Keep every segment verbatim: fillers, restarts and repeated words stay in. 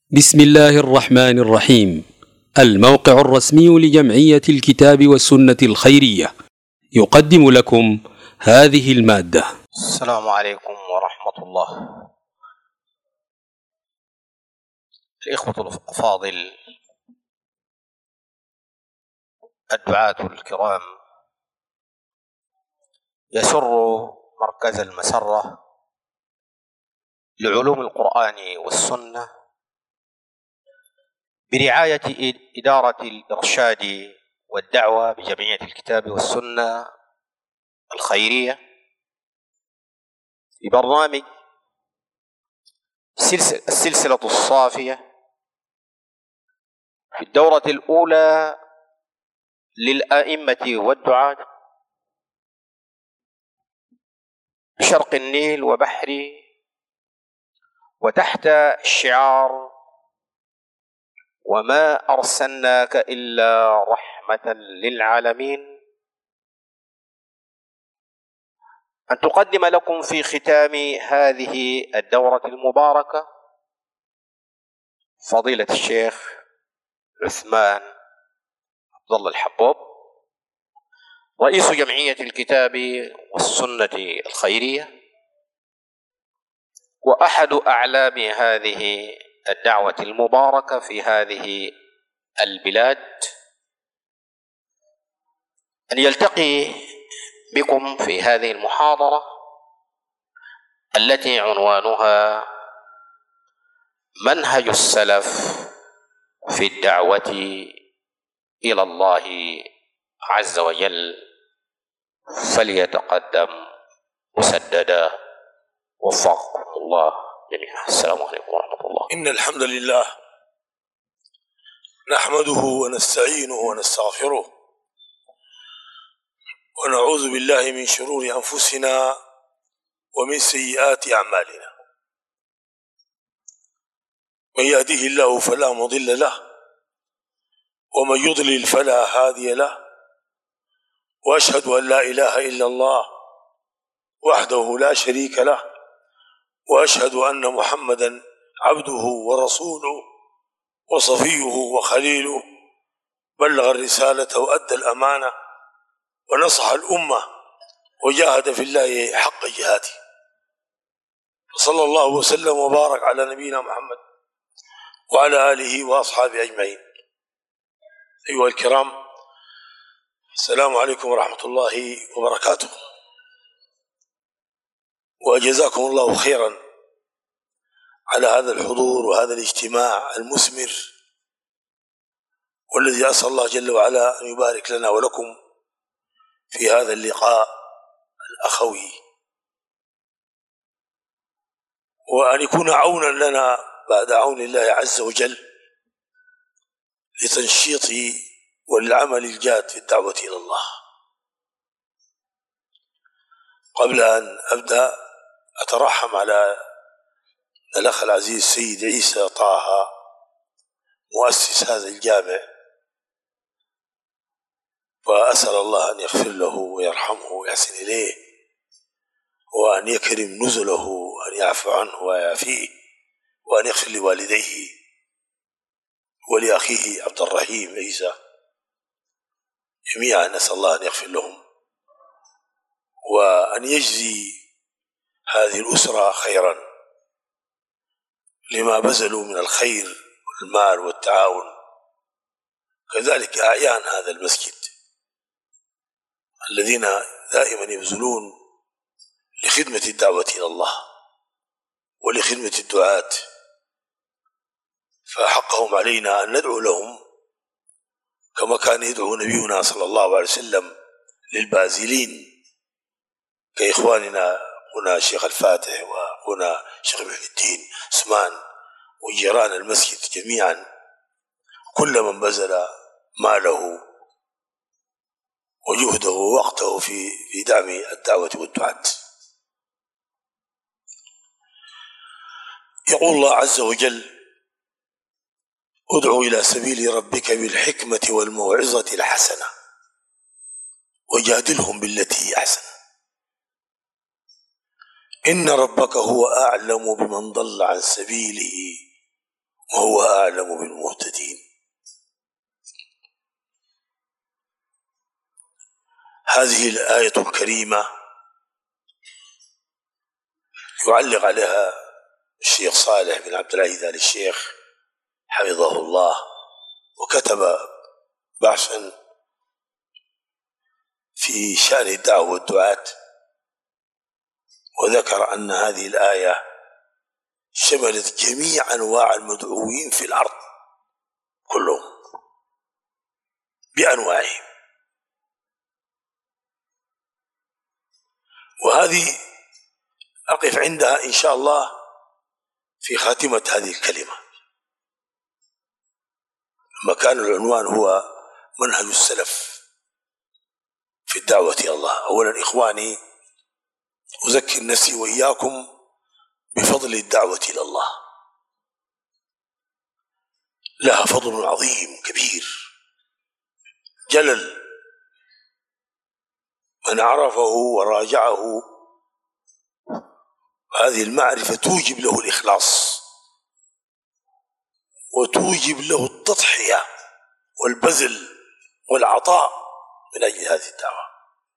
بسم الله الرحمن الرحيم. الموقع الرسمي لجمعية الكتاب والسنة الخيرية يقدم لكم هذه المادة. السلام عليكم ورحمة الله. الإخوة الأفاضل، الدعاة الكرام، يسر مركز المسرة لعلوم القرآن والسنة برعاية إدارة الإرشاد والدعوة بجمعية الكتاب والسنة الخيرية في برنامج السلسلة الصافية في الدورة الأولى للآئمة والدعاة بشرق النيل وبحره، وتحت الشعار وما أرسلناك إلا رحمة للعالمين، أن تقدم لكم في ختام هذه الدورة المباركة فضيلة الشيخ عثمان عبد الله الحبوب، رئيس جمعية الكتاب والسنة الخيرية وأحد أعلام هذه الدعوة المباركة في هذه البلاد، أن يلتقي بكم في هذه المحاضرة التي عنوانها منهج السلف في الدعوة إلى الله عز وجل، فليتقدم مسددا وفقكم الله جميعا. السلام عليكم ورحمة الله. إن الحمد لله نحمده ونستعينه ونستغفره ونعوذ بالله من شرور أنفسنا ومن سيئات أعمالنا، من يهده الله فلا مضل له ومن يضلل فلا هادي له، وأشهد أن لا إله إلا الله وحده لا شريك له، وأشهد أن محمدا عبده ورسوله وصفيه وخليله، بلغ الرسالة وأدى الأمانة ونصح الأمة وجاهد في الله حق جهاده، صلى الله وسلم وبارك على نبينا محمد وعلى آله وأصحابه أجمعين. أيها الكرام، السلام عليكم ورحمة الله وبركاته، وجزاكم الله خيرا على هذا الحضور وهذا الاجتماع المثمر، والذي أسأل الله جل وعلا أن يبارك لنا ولكم في هذا اللقاء الأخوي، وأن يكون عونا لنا بعد عون الله عز وجل لتنشيط والعمل الجاد في الدعوة إلى الله. قبل أن أبدأ أترحم على الأخ العزيز سيد عيسى طه مؤسس هذا الجامع، وأسأل الله أن يغفر له ويرحمه ويحسن إليه، وأن يكرم نزله، وأن يعفو عنه ويعافيه، وأن يغفر لوالديه ولأخيه عبد الرحيم عيسى جميعا، نسأل الله أن يغفر لهم وأن يجزي هذه الأسرة خيرا لما بذلوا من الخير والمال والتعاون، كذلك أعيان هذا المسجد الذين دائما يبذلون لخدمة الدعوة إلى الله ولخدمة الدعاة، فحقهم علينا أن ندعو لهم كما كان يدعو نبينا صلى الله عليه وسلم للباذلين كإخواننا هنا الشيخ الفاتح وهنا الشيخ محي الدين عثمان وجيران المسجد جميعا، كل من بذل ماله وجهده ووقته في في دعم الدعوة والدعاة. يقول الله عز وجل: ادعو إلى سبيل ربك بالحكمة والموعظة الحسنة وجادلهم بالتي هي أحسن، إن ربك هو أعلم بمن ضل عن سبيله وهو أعلم بالمهتدين. هذه الآية الكريمة يعلق عليها الشيخ صالح بن عبد العزيز آل الشيخ حفظه الله، وكتب بحثا في شأن الدعوة والدعاة، وذكر أن هذه الآية شملت جميع أنواع المدعوين في الأرض كلهم بأنواعهم. وهذه أقف عندها إن شاء الله في خاتمة هذه الكلمة، لما كان العنوان هو منهج السلف في الدعوة إلى الله. أولا إخواني، أذكر نفسي وإياكم بفضل الدعوة إلى الله، لها فضل عظيم كبير جلل، من عرفه وراجعه هذه المعرفة توجب له الإخلاص، وتوجب له التضحية والبذل والعطاء من أجل هذه الدعوة.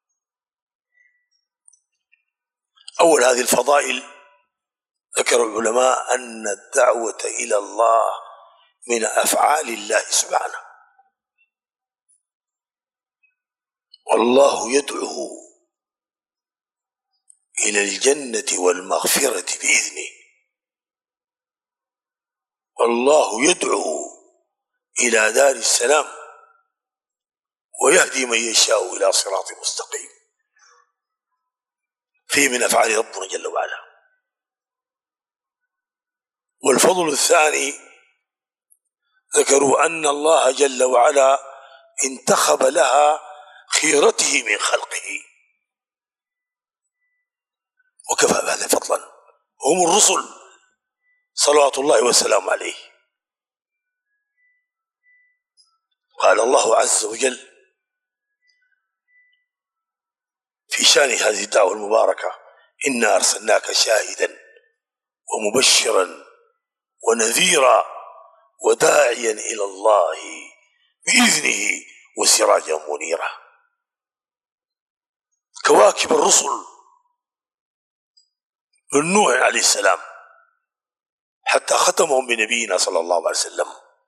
أول هذه الفضائل ذكر العلماء أن الدعوة إلى الله من أفعال الله سبحانه، والله يدعو إلى الجنة والمغفرة بإذنه، والله يدعو إلى دار السلام ويهدي من يشاء إلى صراط مستقيم. فيه من أفعال ربنا جل وعلا. والفضل الثاني ذكروا أن الله جل وعلا انتخب لها خيرته من خلقه، وكفى بهذا فضلا، هم الرسل صلوات الله وسلامه عليه. قال الله عز وجل في شان هذه الدعوة المباركة: إنا أرسلناك شاهدا ومبشرا ونذيرا وداعيا إلى الله بإذنه وسراجا منيرا. كواكب الرسل من نوح عليه السلام حتى ختمهم بنبينا صلى الله عليه وسلم.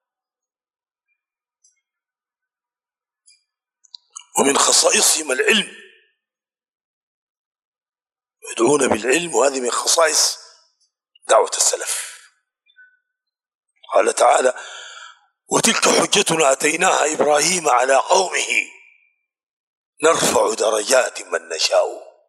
ومن خصائصهم العلم، يدعون بالعلم، وهذه من خصائص دعوة السلف. قال تعالى: وتلك حجتنا آتيناها إبراهيم على قومه نرفع درجات من نشاء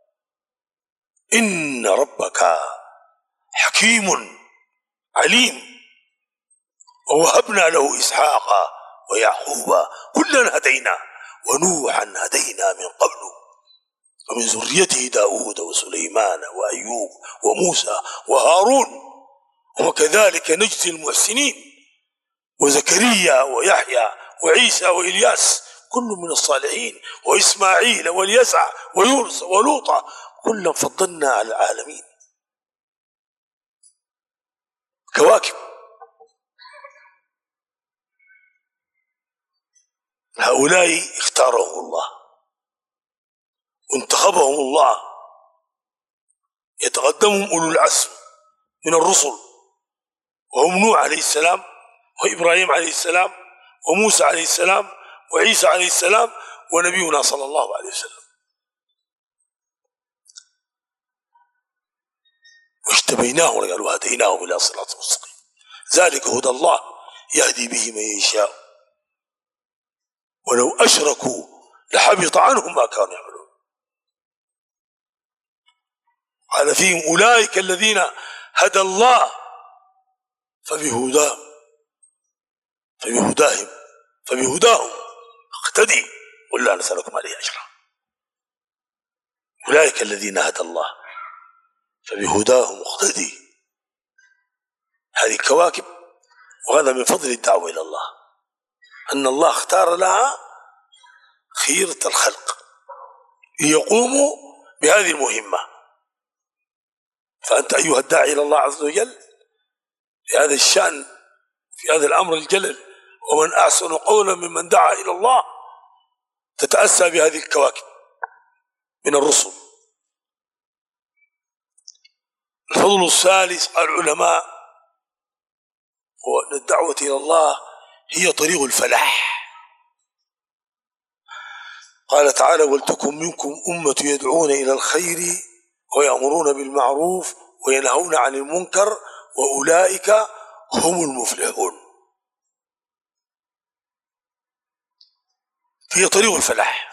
إن ربك حكيم عليم. ووهبنا له إسحاق ويعقوب كلا هدينا ونوحا هدينا من قبل ومن ذريته داود وسليمان وأيوب وموسى وهارون وكذلك نجزي المحسنين وزكريا ويحيى وعيسى وإلياس كل من الصالحين وإسماعيل واليسع ويونس ولوطا كلا فضلنا على العالمين. كواكب. هؤلاء اختارهم الله وانتخبهم الله، يتقدمهم أولو العزم من الرسل، وهم نوح عليه السلام وإبراهيم عليه السلام وموسى عليه السلام وعيسى عليه السلام ونبينا صلى الله عليه وسلم. واجتبيناهم وقالوا هديناهم إلى صراط مستقيم، ذلك هدى الله يهدي به من يشاء ولو أشركوا لحبط عنهم ما كانوا يعملون. قال فيهم: أولئك الذين هدى الله فبهداهم فبهداهم فبهداهم اقتدي قل لا نسألكم عليه أجرا. أولئك الذين هدى الله فبهداهم اقتدي. هذه الكواكب، وهذا من فضل الدعوة إلى الله أن الله اختار لها خيرة الخلق ليقوموا بهذه المهمة. فأنت أيها الداعي إلى الله عز وجل بهذا الشأن في هذا الأمر الجلل، ومن أحسن قولا ممن دعا إلى الله، تتأسى بهذه الكواكب من الرسل. الفضل الثالث قال العلماء هو أن الدعوة إلى الله هي طريق الفلاح. قال تعالى: ولتكن منكم أمة يدعون إلى الخير ويأمرون بالمعروف وينهون عن المنكر وأولئك هم المفلحون. هي طريق الفلاح.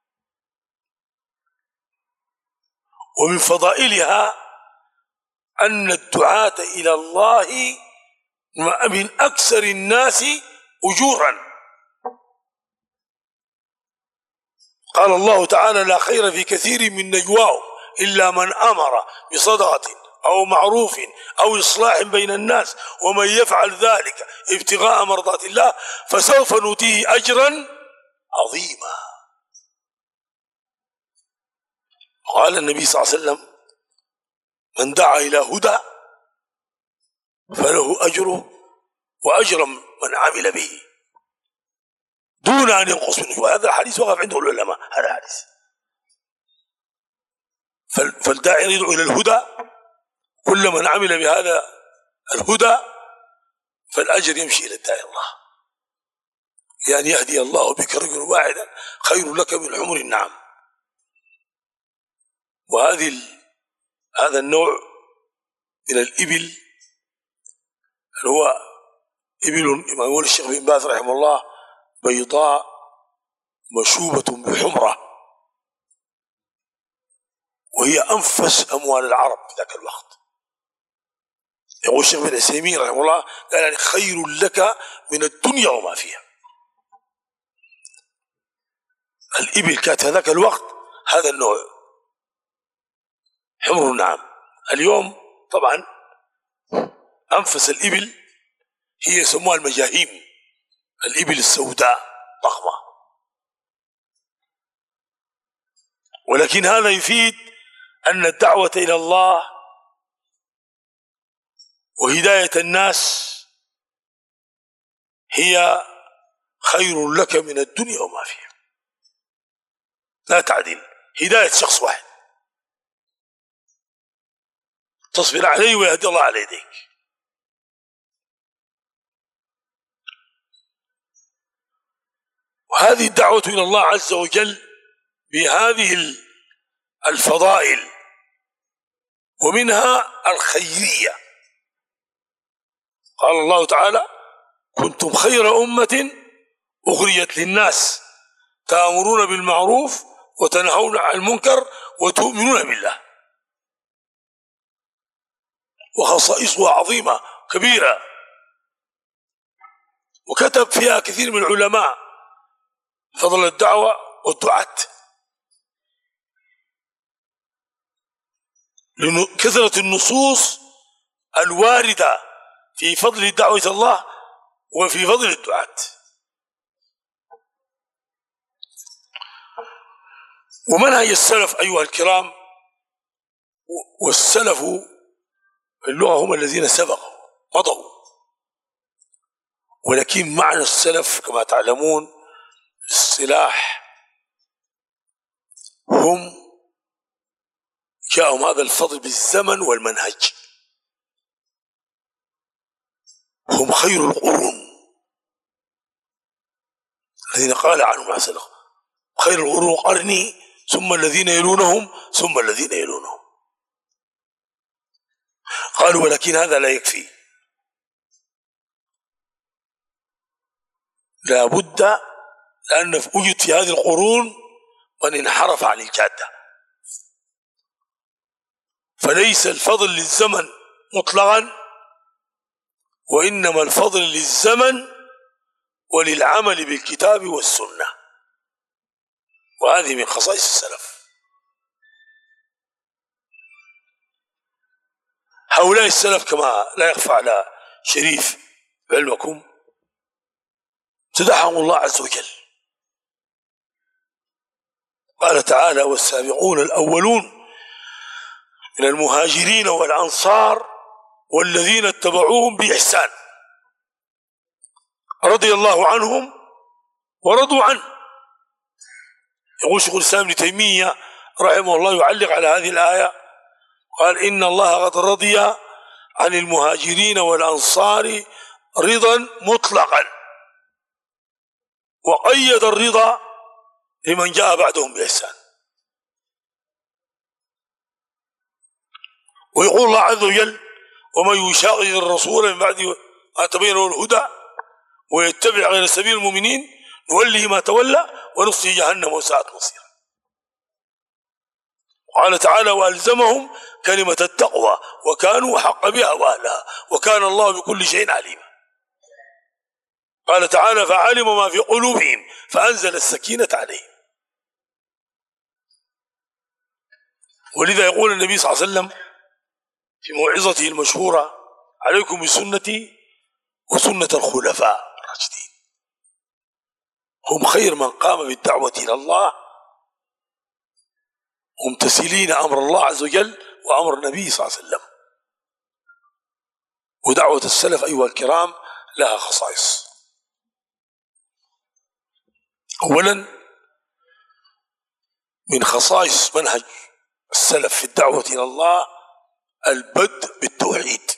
ومن فضائلها أن الدعاة إلى الله من أكثر الناس أجورا. قال الله تعالى: لا خير في كثير من نجواهم إلا من أمر بصدقة أو معروف أو إصلاح بين الناس ومن يفعل ذلك ابتغاء مرضات الله فسوف نؤتيه أجرا عظيما. قال النبي صلى الله عليه وسلم: من دعا إلى هدى فله أجره وأجر من عمل به دون أن ينقص منه. وهذا الحديث وقف عنده العلماء. هذا الحديث فالداعي يدعو إلى الهدى، كل من عمل بهذا الهدى فالأجر يمشي إلى الداعي الله. يعني يهدي الله بك رجلا واحدا خير لك من حمر النعم. وهذه هذا النوع من الإبل اللي هو إبل كما يقول الشيخ بن باز رحمه الله بيضاء مشوبة بحمرة، وهي أنفس أموال العرب في ذاك الوقت. يقول الشيخ بن عثيمين رحمه الله قال يعني خير لك من الدنيا وما فيها. الإبل كانت في ذاك الوقت هذا النوع حمر النعم. اليوم طبعا أنفس الإبل هي يسموها المجاهيم، الإبل السوداء ضخمة. ولكن هذا يفيد أن الدعوة إلى الله وهداية الناس هي خير لك من الدنيا وما فيها. لا تعدل هداية شخص واحد تصبر عليه ويهدي الله على يديك. وهذه الدعوة إلى الله عز وجل بهذه الفضائل ومنها الخيرية. قال الله تعالى: كنتم خير أمة أخرجت للناس تأمرون بالمعروف وتنهون عن المنكر وتؤمنون بالله. وخصائصها عظيمة كبيرة، وكتب فيها كثير من العلماء فضل الدعوة والدعاة. كثرة النصوص الواردة في فضل دعوة الله وفي فضل الدعاة. ومنهج السلف أيها الكرام، والسلف اللغة هم الذين سبقوا مضوا، ولكن معنى السلف كما تعلمون الصلاح هم جاءهم هذا الفضل بالزمن والمنهج. هم خير القرون الذين قال عنهم عليه السلام: خير القرون قرني ثم الذين يلونهم ثم الذين يلونهم. قالوا: ولكن هذا لا يكفي، لا بد، لأن وجد في هذه القرون من انحرف عن الجادة. فليس الفضل للزمن مطلقا، وإنما الفضل للزمن وللعمل بالكتاب والسنة. وهذه من خصائص السلف. هؤلاء السلف كما لا يخفى على شريف علمكم امتدحهم الله عز وجل. قال تعالى: والسابقون الأولون من المهاجرين والأنصار والذين اتبعوهم بإحسان رضي الله عنهم ورضوا عنه. يقول شيخ الإسلام ابن تيمية رحمه الله يعلق على هذه الآية قال إن الله قد رضي عن المهاجرين والأنصار رضا مطلقا، وقيد الرضا لمن جاء بعدهم بإحسان. ويقول الله عز وجل ومن يشاقق الرسول من بعد ما تبين له الهدى ويتبع غير سبيل المؤمنين نوله ما تولى ونصله جهنم وساءت مصيرا. قال تعالى وألزمهم كلمة التقوى وكانوا أحق بها وأهلها وكان الله بكل شيء عليما. قال تعالى فعلم ما في قلوبهم فأنزل السكينة عليهم. ولذا يقول النبي صلى الله عليه وسلم في موعظته المشهورة عليكم بسنتي وسنة الخلفاء الراشدين هم خير من قام بالدعوة إلى الله ممتثلين أمر الله عز وجل وأمر النبي صلى الله عليه وسلم. ودعوة السلف أيها الكرام لها خصائص. أولا من خصائص منهج السلف في الدعوة إلى الله البدء بالتوحيد.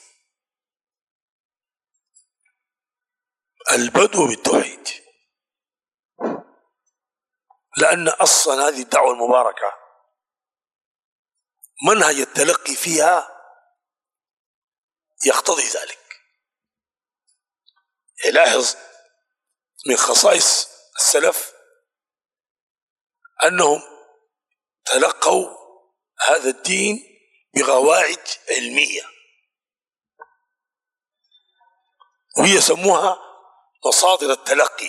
البدء بالتوحيد لأن أصلا هذه الدعوة المباركة منهج التلقي فيها يقتضي ذلك. لاحظ من خصائص السلف أنهم تلقوا هذا الدين بقواعد علمية وهي سموها مصادر التلقي،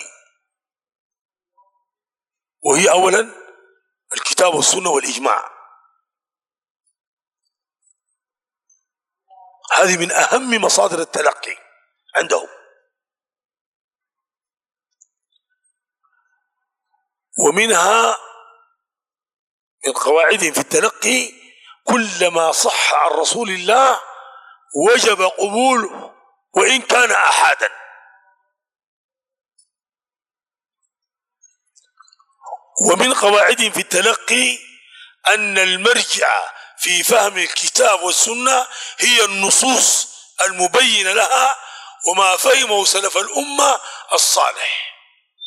وهي أولا الكتاب والسنة والإجماع. هذه من أهم مصادر التلقي عندهم. ومنها من قواعدهم في التلقي كل ما صح عن رسول الله وجب قبوله وإن كان أحدا. ومن قواعدهم في التلقي أن المرجع في فهم الكتاب والسنة هي النصوص المبينة لها وما فهمه سلف الأمة الصالح.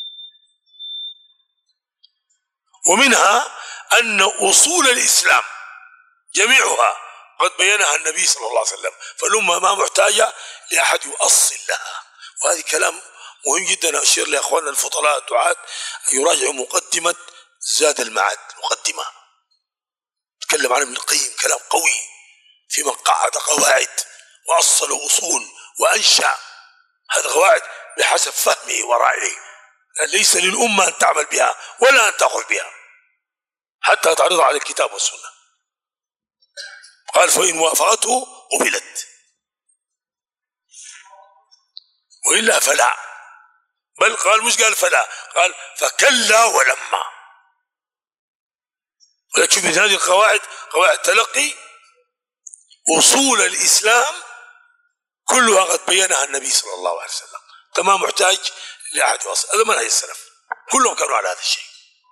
ومنها أن أصول الإسلام جميعها قد بينها النبي صلى الله عليه وسلم، فالأمة ما محتاجة لأحد يؤصل لها. وهذا كلام مهم جدا أشير لأخواننا الفضلاء الدعاة أن يراجعوا مقدمة زاد المعاد. مقدمة تكلم عن ابن القيم كلام قوي في من قعد قواعد وأصل أصول وأنشأ هذه قواعد بحسب فهمه ورأيه، ليس للأمة أن تعمل بها ولا أن تأخذ بها حتى تعرض على الكتاب والسنة. قال فإن وافقته قبلت وإلا فلا، بل قال مش قال فلا، قال فكلا ولما. ولكن من هذه القواعد قواعد تلقي أصول الإسلام كلها قد بينها النبي صلى الله عليه وسلم، تمام محتاج لأحد يوصل. هذا منهج السلف كلهم كانوا على هذا الشيء.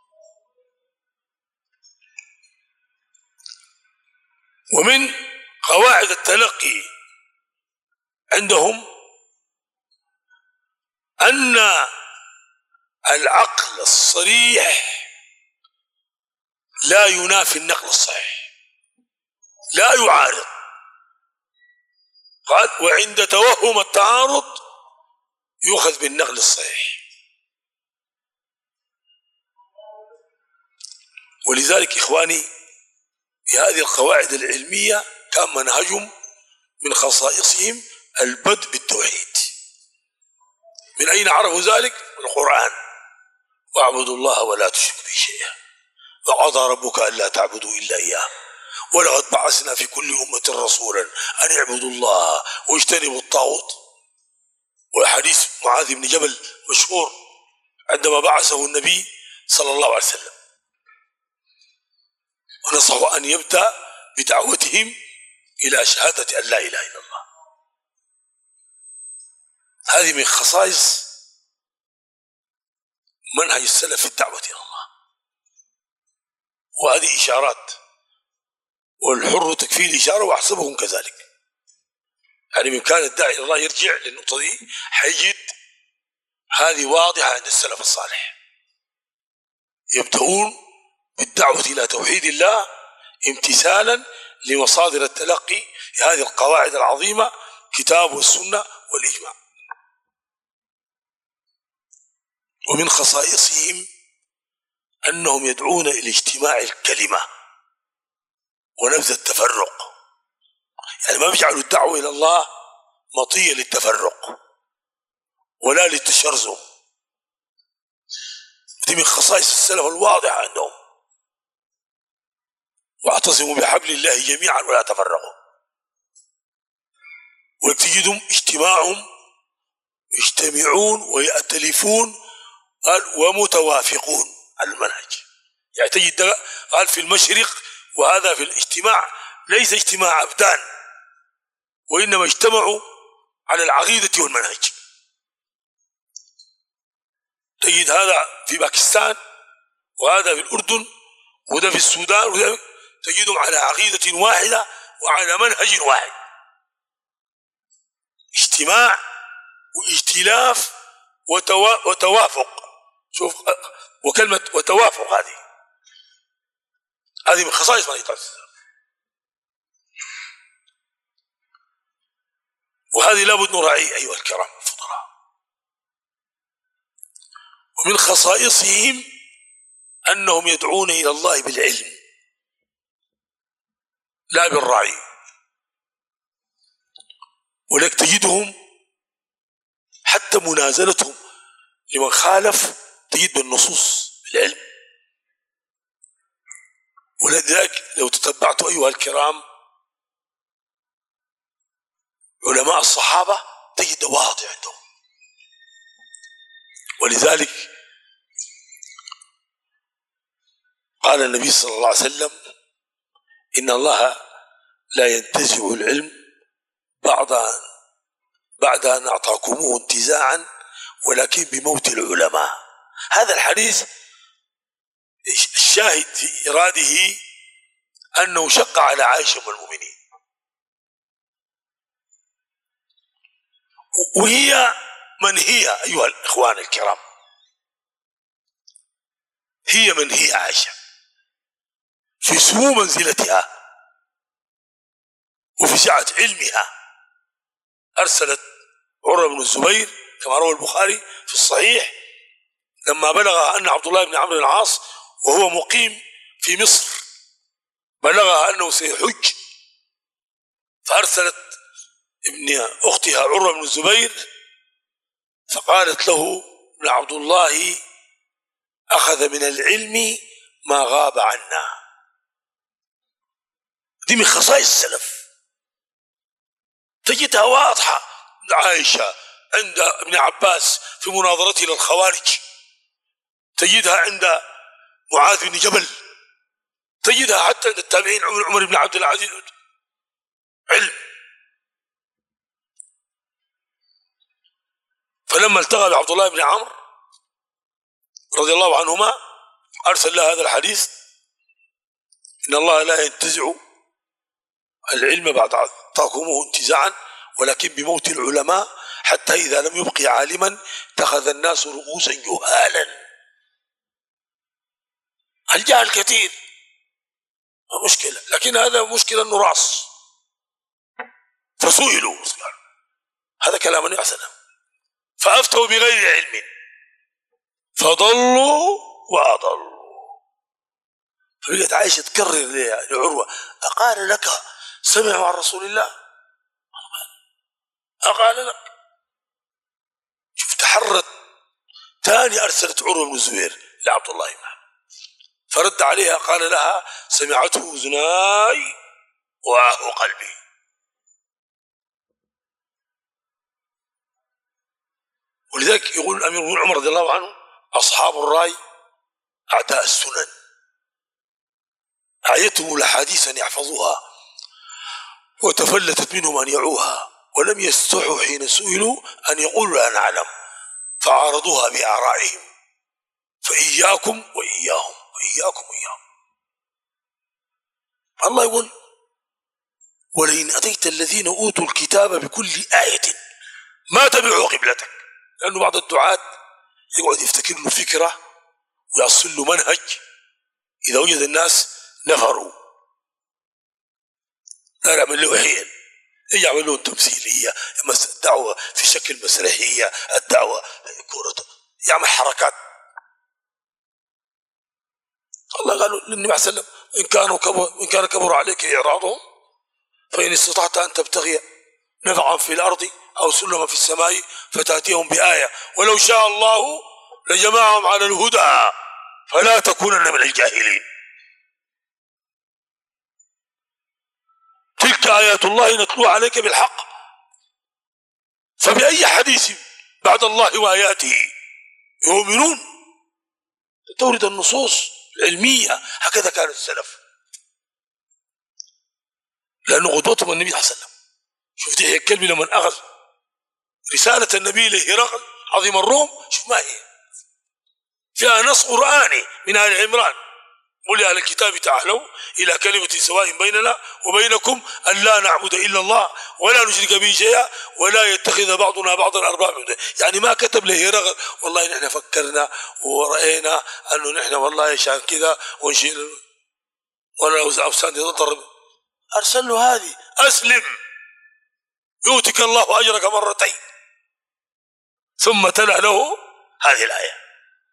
ومن قواعد التلقي عندهم أن العقل الصريح لا ينافي النقل الصحيح، لا يعارض. قال وعند توهم التعارض يؤخذ بالنقل الصحيح. ولذلك إخواني بهذه القواعد العلمية كان منهجهم من خصائصهم البدء بالتوحيد. من أين عرفوا ذلك؟ من القرآن واعبدوا الله ولا تشركوا به شيئا وقضى ربك ألا تعبدوا إلا إياه ولقد بعثنا في كل أمة رسولا أن اعبدوا الله واجتنبوا الطاغوت. وحديث معاذ بن جبل مشهور عندما بعثه النبي صلى الله عليه وسلم ونصحوا أن يبدأ بدعوتهم إلى شهادة أن لا إله إلا الله. هذه من خصائص منهج السلف في الدعوة إلى الله، وهذه إشارات، والحر تكفيه الإشارة وأحسبهم كذلك. يعني من كان الداعي إلى الله يرجع للنقطة دي حيجد هذه واضحة عند السلف الصالح، يبدأون بالدعوة إلى توحيد الله امتثالا لمصادر التلقي هذه القواعد العظيمة، كتاب والسنة والإجماع. ومن خصائصهم أنهم يدعون إلى اجتماع الكلمة ونبذ التفرق، يعني ما بيجعلوا الدعوة إلى الله مطية للتفرق ولا للتشرذم. دي من خصائص السلف الواضحة عندهم. واعتصموا بحبل الله جميعا ولا تفرقوا. وتجدهم اجتماعهم يجتمعون ويأتلفون ومتوافقون على المنهج. يعني تجد قال في المشرق، وهذا في الاجتماع ليس اجتماع أبدان، وإنما اجتمعوا على العقيدة والمنهج. تجد هذا في باكستان، وهذا في الأردن، وده في السودان، وده تجدهم على عقيدة واحدة وعلى منهج واحد. اجتماع واجتلاف وتوا... وتوافق. شوف، وكلمة وتوافق هذه هذه من خصائص من يطلع، وهذه لابد نراعي أيها الكرام الفضلاء. ومن خصائصهم أنهم يدعون إلى الله بالعلم لا بالرعي. ولك تجدهم حتى منازلتهم لمن خالف تجد بالنصوص بالعلم. ولذلك لو تتبعتوا أيها الكرام علماء الصحابة تجد واضح عندهم. ولذلك قال النبي صلى الله عليه وسلم: إن الله لا ينتزع العلم بعد أن بعد أن أعطاكموه انتزاعا ولكن بموت العلماء. هذا الحديث الشاهد في إراده أنه شق على عائشة والمؤمنين، وهي من هي أيها الإخوان الكرام، هي من هي عائشة في سمو منزلتها وفي سعة علمها. أرسلت عروة بن الزبير كما روى البخاري في الصحيح لما بلغ أن عبد الله بن عمرو العاص وهو مقيم في مصر بلغها أنه سيحج، فأرسلت ابن أختها عروة بن الزبير فقالت له: ابن عبد الله أخذ من العلم ما غاب عنا. دي من خصائص السلف تجدها واضحة. عائشة عند ابن عباس في مناظرته للخوارج، تجدها عند معاذ بن جبل، تجدها حتى عند التابعين عمر, عمر بن عبد العزيز. علم. فلما التقى بعبد الله بن عمرو رضي الله عنهما أرسل له هذا الحديث: إن الله لا ينتزع العلم بعد أعطاكموه انتزاعا ولكن بموت العلماء، حتى إذا لم يبقي عالما اتخذ الناس رؤوسا جهالا. الجهل كثير مشكلة، لكن هذا مشكلة أنه رأس. فسئلوا، هذا كلام النبي صلى الله عليه وسلم، فأفتوا بغير علم فضلوا وأضلوا. فبقت عائشة تكرر لعروة: أقال لك سمعوا عن رسول الله؟ أقال لك؟ شوف، تحرت ثاني أرسلت عروة بن الزبير لعبد الله بن عمرو فرد عليها قال لها: سمعته أذناي وعاه قلبي. ولذلك يقول الأمير بن عمر رضي الله عنه: أصحاب الرأي أعداء السنن، أعيتهم الأحاديث أن يحفظوها وتفلتت منهم أن يعوها، ولم يستحوا حين سئلوا أن يقولوا لا نعلم، فعارضوها بآرائهم. فإياكم وإياهم وإياكم وإياهم. الله يقول ولئن أتيت الذين أوتوا الكتاب بكل آية ما تبعوا قبلتك، لأنه بعض الدعاة يقعد يفتكر له فكرة ويصل له منهج، إذا وجد الناس نفروا لا يعمل له حيل، يعمل لهم تمثيلية، الدعوة في شكل مسرحية، الدعوة كورة، يعمل حركات. الله قالوا للنبي عليه السلام إن كانوا كبر إن كان كبر عليك إعراضهم فإن استطعت أن تبتغي نفعا في الأرض أو سلما في السماء فتأتيهم بآية ولو شاء الله لجمعهم على الهدى فلا تكونن من الجاهلين. تلك آيات الله نتلوها عليك بالحق، فبأي حديث بعد الله وآياته يؤمنون؟ تورد النصوص العلمية، هكذا كان السلف، لأنه قدوتهم النبي صلى الله عليه وسلم. شوف دحية الكلب لمن أخذ رسالة النبي لهرقل عظيم الروم، شوف ما هي فيها نص قرآني من آل عمران قل يا أهل الكتاب تعالوا إلى كلمة سواء بيننا وبينكم أن لا نعبد إلا الله ولا نشرك به شيئا ولا يتخذ بعضنا بعضا أربابا. يعني ما كتب لهرقل والله نحن فكرنا ورأينا أنه نحن والله عشان كذا ونشيل ولا أوسان يضرب، أرسل له هذه أسلم يؤتك الله أجرك مرتين، ثم تلا له هذه الآية.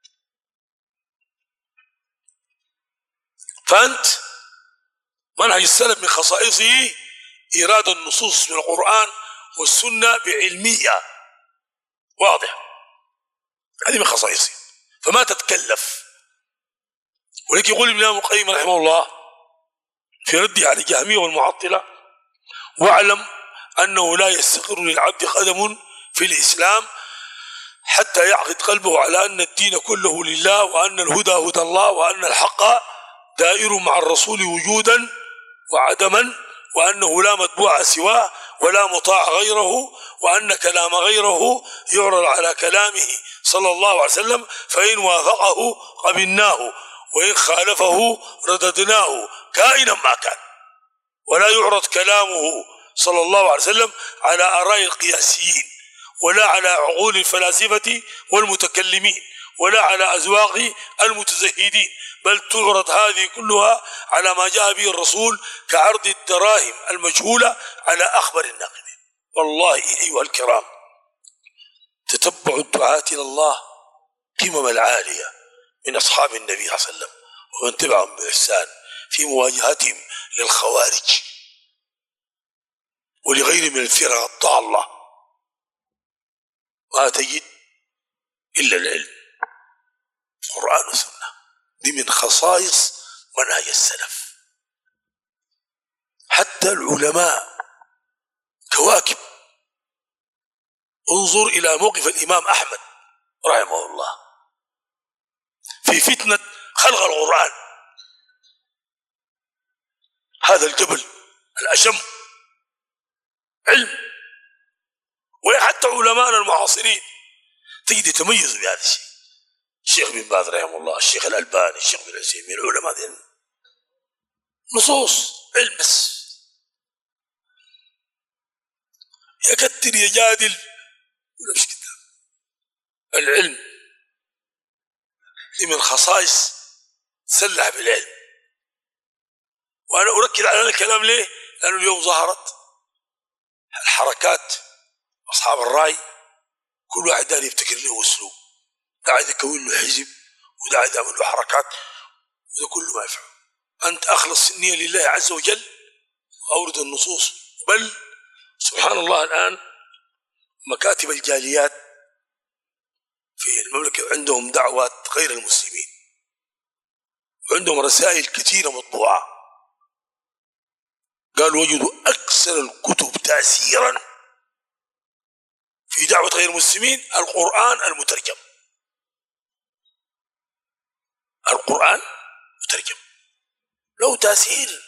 فأنت منهج السلف من خصائصه إيراد النصوص من القرآن والسنة بعلمية واضح، هذه من خصائصه، فما تتكلف. ولكن يقول ابن القيم رحمه الله في رده على الجهمية والمعطلة واعلم أنه لا يستقر للعبد قدم في الإسلام حتى يعقد قلبه على أن الدين كله لله وأن الهدى هدى الله وأن الحق دائر مع الرسول وجودا وعدما وأنه لا متبوع سواه ولا مطاع غيره وأن كلام غيره يعرض على كلامه صلى الله عليه وسلم فإن وافقه قبلناه وإن خالفه رددناه كائنا ما كان، ولا يعرض كلامه صلى الله عليه وسلم على آراء القياسيين ولا على عقول الفلاسفة والمتكلمين ولا على أذواق المتزهدين، بل تعرض هذه كلها على ما جاء به الرسول كعرض الدراهم المجهولة على أخبر الناقدين. والله أيها الكرام تتبعوا الدعاة إلى الله قمم العالية من أصحاب النبي صلى الله عليه وسلم ومن تبعهم بإحسان في مواجهتهم للخوارج ولغير من الفرق الضالة، ما تجد إلا العلم قرآن وسنة. دي من خصائص منهج السلف. حتى العلماء كواكب. انظر إلى موقف الإمام أحمد رحمه الله في فتنة خلق القرآن، هذا الجبل الأشم علم، وحتى علماءنا المعاصرين تجد يتميزوا بهذا الشيء. الشيخ بن باز رحمه الله، الشيخ الألباني، الشيخ بن عثيمين، العلماء دين نصوص علم بس، يكتر يجادل ولا مش كتاب. العلم دي من خصائص تسلح بالعلم. وأنا أركز على هذا الكلام ليه؟ لأنه اليوم ظهرت الحركات أصحاب الرأي كل واحد داري يبتكر له أسلوب، ده عايز يكون له حزب وده عايز يعمل له حركات وده كله ما يفعل. أنت أخلص النية لله عز وجل وأورد النصوص. بل سبحان الله الآن مكاتب الجاليات في المملكة عندهم دعوات غير المسلمين وعندهم رسائل كثيرة مطبوعة، قالوا وجدوا أكثر الكتب تأثيرا في دعوة غير المسلمين القرآن المترجم. القرآن مترجم له تأثير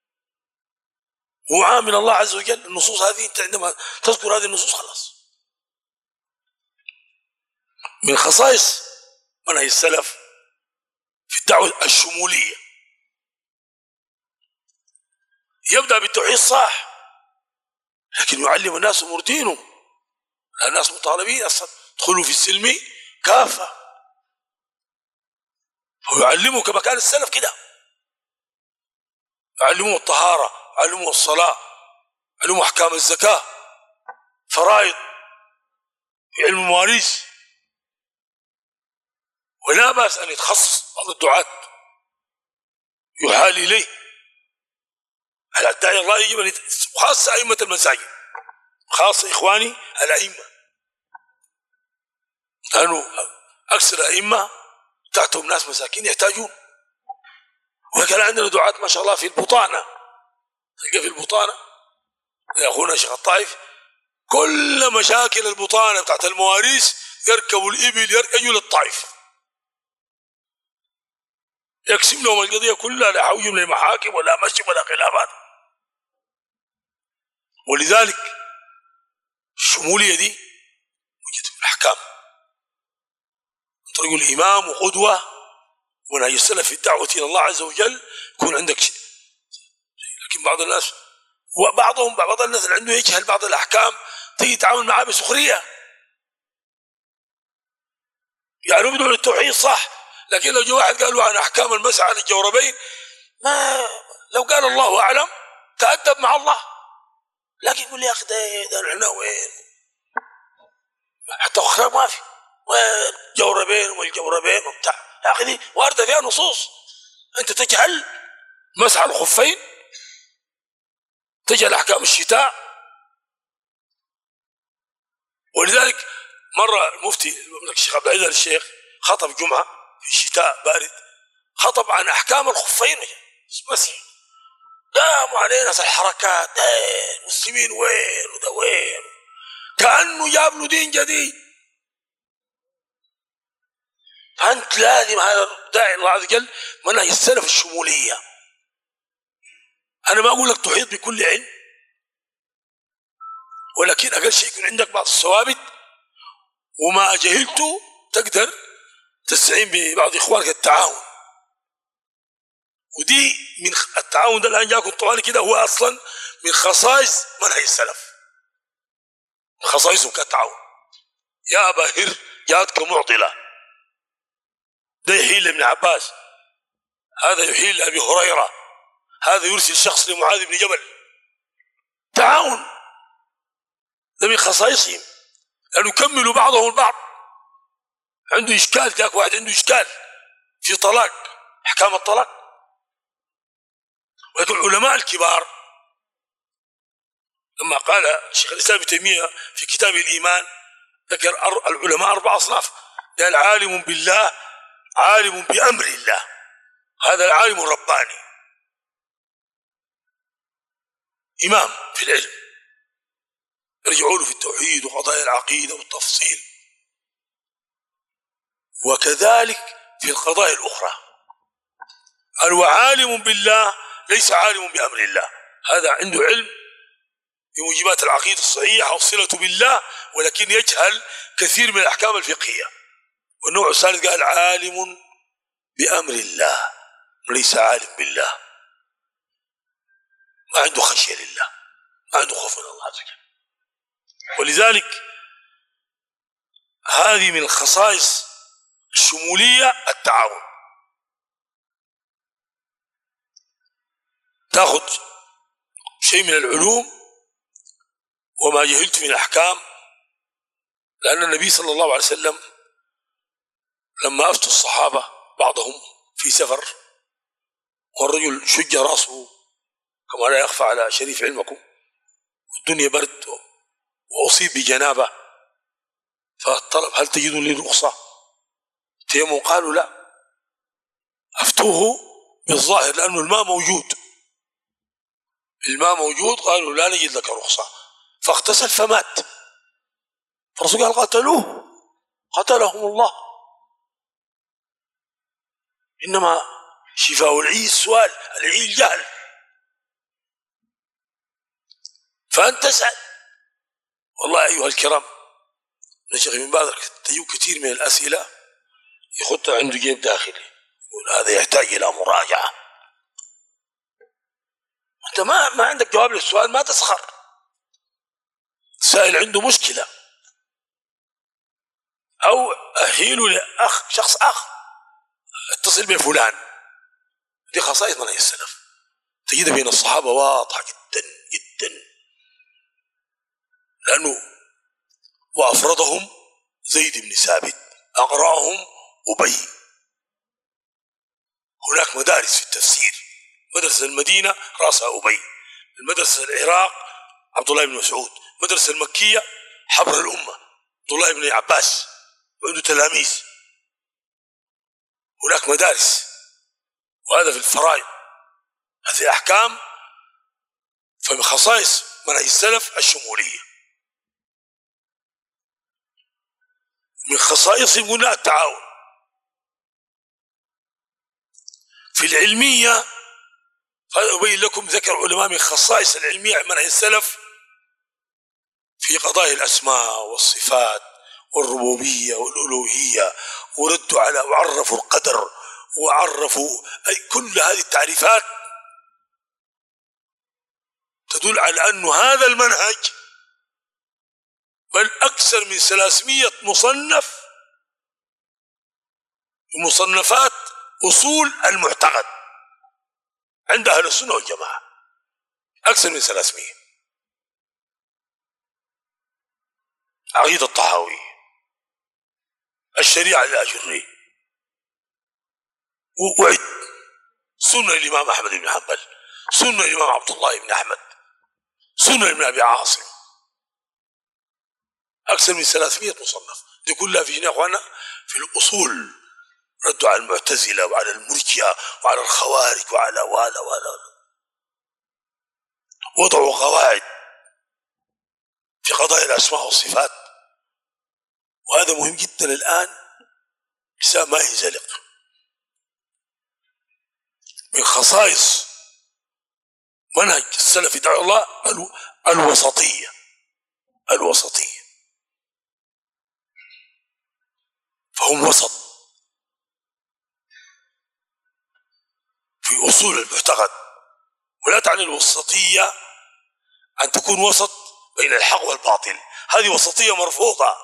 وعامل الله عز وجل. النصوص هذه انت عندما تذكر هذه النصوص خلاص. من خصائص منهج السلف الدعوة الشمولية. يبدأ بالتوحيد صح، لكن يعلم الناس أمور دينهم. الناس مطالبين أصلا ادخلوا في السلم كافة، ويعلموا كما كان السلف كده، يعلموا الطهارة، يعلموا الصلاة، يعلموا أحكام الزكاة، فرائض، علم المواريث. ولا بأس أن يتخصص بعض الدعاة يحال إليه على الداعي الله، يجب أن خاصة أئمة المساجد، خاصة إخواني الأئمة، لأنه أكثر الأئمة تحتهم ناس مساكين يحتاجون. وكان عندنا دعاة ما شاء الله في البطانة، تلقى في البطانة يا أخونا شيخ الطائف كل مشاكل البطانة بتاعت المواريث يركبوا الإبل يركبوا للطائف، يقسم لهم القضية كلها، لا حوجهم لمحاكم ولا مشي ولا خلافات. ولذلك الشمولية دي وجدت في الأحكام، طريق الإمام وقدوة ونهج السلف في الدعوة إلى الله عز وجل يكون عندك شيء. لكن بعض الناس وبعضهم بعض الناس اللي عنده يجهل بعض الأحكام تيجي تتعامل معاه بسخرية، يعني بدون التوحيد صح، لكن لو جاء واحد قال له عن أحكام المسح عن الجوربين، ما لو قال الله أعلم تأدب مع الله، لكن يقول لي يا أخي ده نحن وين حتى أخرى ما في والجوربين والجوربين وبتاع، يا أخي دي واردة فيها نصوص، أنت تجهل مسح الخفين، تجهل أحكام الشتاء. ولذلك مرة المفتي الشيخ عبد العزيز الشيخ خطب جمعة في الشتاء بارد، خطب عن أحكام الخفين مسح، لا مو علينا الحركات المسلمين وين وده وين، كأنه جاب له دين جديد. فأنت لازم هذا داعي الله عز وجل منهج السلف الشمولية. أنا ما أقول لك تحيط بكل علم، ولكن أقل شيء يكون عندك بعض الثوابت، وما جهلته تقدر تستعين ببعض إخوانك التعاون. ودي من التعاون ده الآن جاكم طوالي كده هو أصلا من خصائص منهج السلف، من خصائصهم كالتعاون. يا أبا هر جاءتك معضلة، ده يحيل لابن عباس، هذا يحيل لأبي هريرة، هذا يرسل شخص لمعاذ بن جبل. تعاون ده من خصائصهم، أن يكملوا بعضهم البعض. عنده إشكال، ذاك واحد عنده إشكال في طلاق أحكام الطلاق، ولكن العلماء الكبار لما قال الشيخ الإسلام ابن تيمية في كتاب الإيمان ذكر العلماء أربع أصناف، قال عالم بالله، عالم بأمر الله، هذا العالم الرباني إمام في العلم، يرجعوا له في التوحيد وقضايا العقيدة والتفصيل. وكذلك في القضايا الأخرى قالوا عالم بالله ليس عالم بأمر الله، هذا عنده علم بموجبات العقيدة الصحيحة والصلة بالله، ولكن يجهل كثير من الأحكام الفقهية. والنوع الثالث قال عالم بأمر الله وليس عالم بالله، ما عنده خشية لله، ما عنده خوف من الله عز وجل. ولذلك هذه من الخصائص الشمولية التعاون. تأخذ شيء من العلوم وما جهلت من الأحكام، لأن النبي صلى الله عليه وسلم لما أفتوا الصحابة بعضهم في سفر والرجل شج رأسه كما لا يخفى على شريف علمكم، والدنيا برد وأصيب بجنابة، فطلب هل تجدون لي رخصة؟ تيموا قالوا لا، أفتوه بالظاهر لأنه الماء موجود، الماء موجود، قالوا لا نجد لك رخصة، فاغتسل فمات. فالرسول قال قتلوه، قتلهم الله. إنما شفاء العي السؤال، العي الجهل. فأنت تسأل. والله أيها الكرام الشيخ بن باز تجيب كثير من الأسئلة يخطها عنده جيب داخلي، هذا يحتاج إلى مراجعة. أنت ما ما عندك جواب للسؤال ما تسخر. سائل عنده مشكلة أو أهيله لأخ شخص آخر، اتصل بفلان. دي خصائص منهج السلف تجد بين الصحابة واضحة جدا جدا، لأنه وأفرضهم زيد بن ثابت، أقرأهم أبي. هناك مدارس في التفسير، مدرسة المدينة رأسها أبي، المدرسة العراق عبد الله بن مسعود، المدرسة المكية حبر الأمة عبد الله بن عباس، وعنده تلاميذ. هناك مدارس، وهذا في الفرائض، هذه أحكام. فمن خصائص منهج السلف الشمولية، من خصائصهم قلنا التعاون. في العلمية هذا أبين لكم، ذكر علماء من خصائص العلمية منهج السلف في قضايا الأسماء والصفات والربوبية والألوهية، وردوا على وعرفوا القدر وعرفوا أي كل هذه التعريفات تدل على أن هذا المنهج بل أكثر من ثلاثمائة مصنف مصنفات أصول المعتقد عند أهل السنة والجماعة، أكثر من ثلاثمائة. عقيدة الطحاوي، الشريعة الآجري، وعد سنة الإمام أحمد بن حنبل، سنة الإمام عبد الله بن أحمد، سنة ابن أبي عاصم، أكثر من ثلاثمائة مصنف. دي كلها في هنا أخوانا في الأصول، ردوا على المعتزلة وعلى المرجئة وعلى الخوارج وعلى وعلى وعلى وضعوا قواعد في قضايا الأسماء والصفات. وهذا مهم جدا الآن حساب ما ينزلق. من خصائص منهج السلف دعوة الله الوسطية، الوسطية، فهم وسط في أصول المعتقد. ولا تعني الوسطية أن تكون وسط بين الحق والباطل، هذه وسطية مرفوضة،